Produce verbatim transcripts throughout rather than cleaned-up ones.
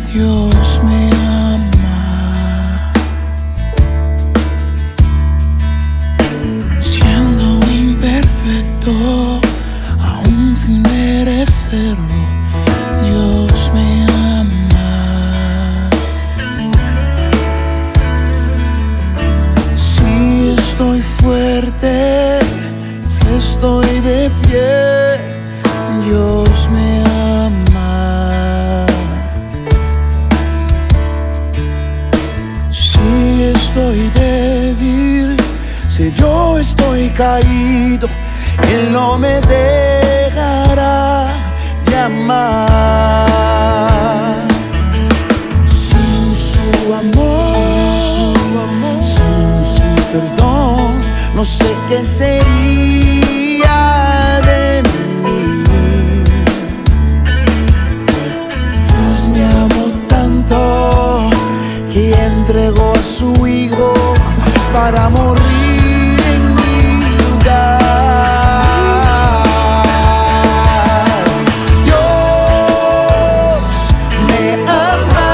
Dios me ama, siendo imperfecto, aún sin merecerlo. Dios me ama. Si estoy fuerte, si estoy de pie, Dios me ama. Si estoy débil, si yo estoy caído, Él no me dejará de amar. Sin su amor, sin su perdón, no sé qué sería de mí. Dios me amó tanto que entregó a su Hijo para morir en mi lugar. Dios me ama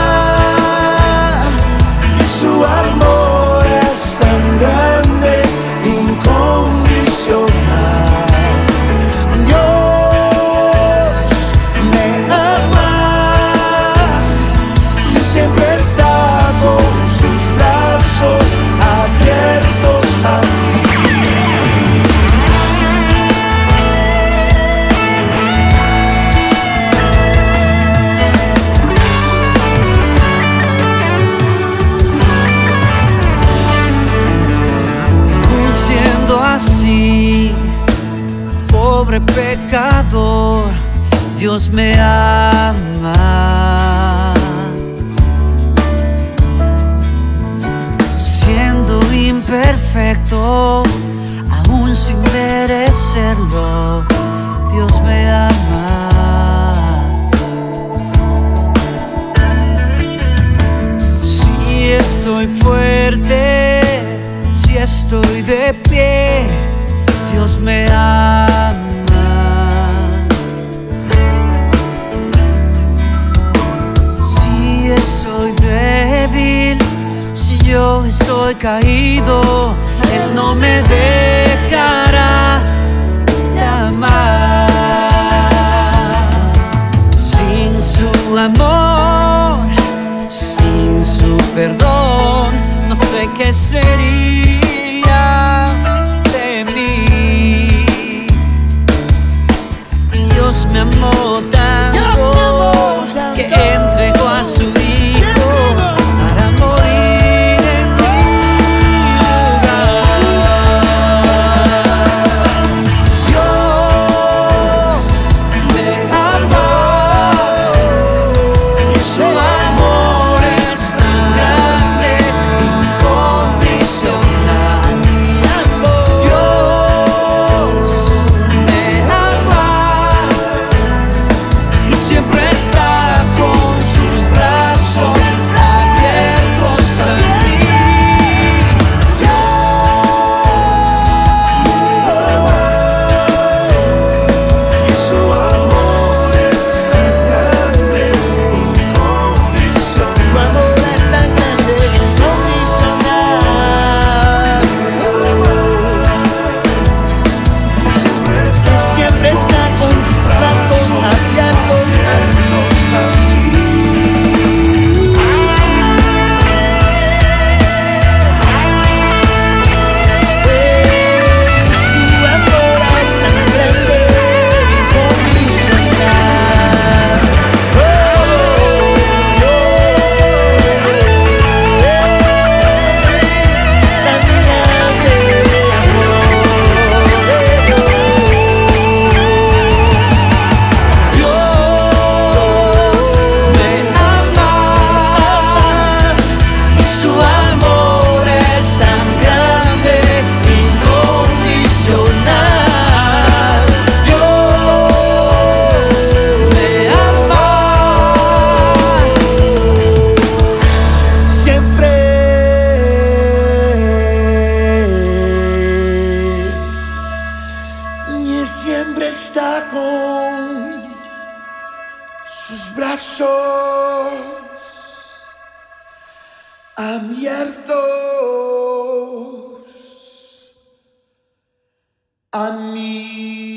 y su amor es tan grande, incondicional. Dios me ama y siempre está con sus brazos abiertos a mí. Siendo así, pobre pecador, Dios me ama. Siendo imperfecto, aún sin merecerlo, Dios me ama. Si estoy fuerte, si estoy de pie, Dios me ama. Si estoy débil, si yo estoy caído, Él no me dejará de amar. Sin su amor, sin su perdón, no sé qué sería de mí. Dios me amó tanto que entregó a su Hijo para morir en mi lugar. Dios me amó y su amor es tan grande, incondicional. abiertos a mí.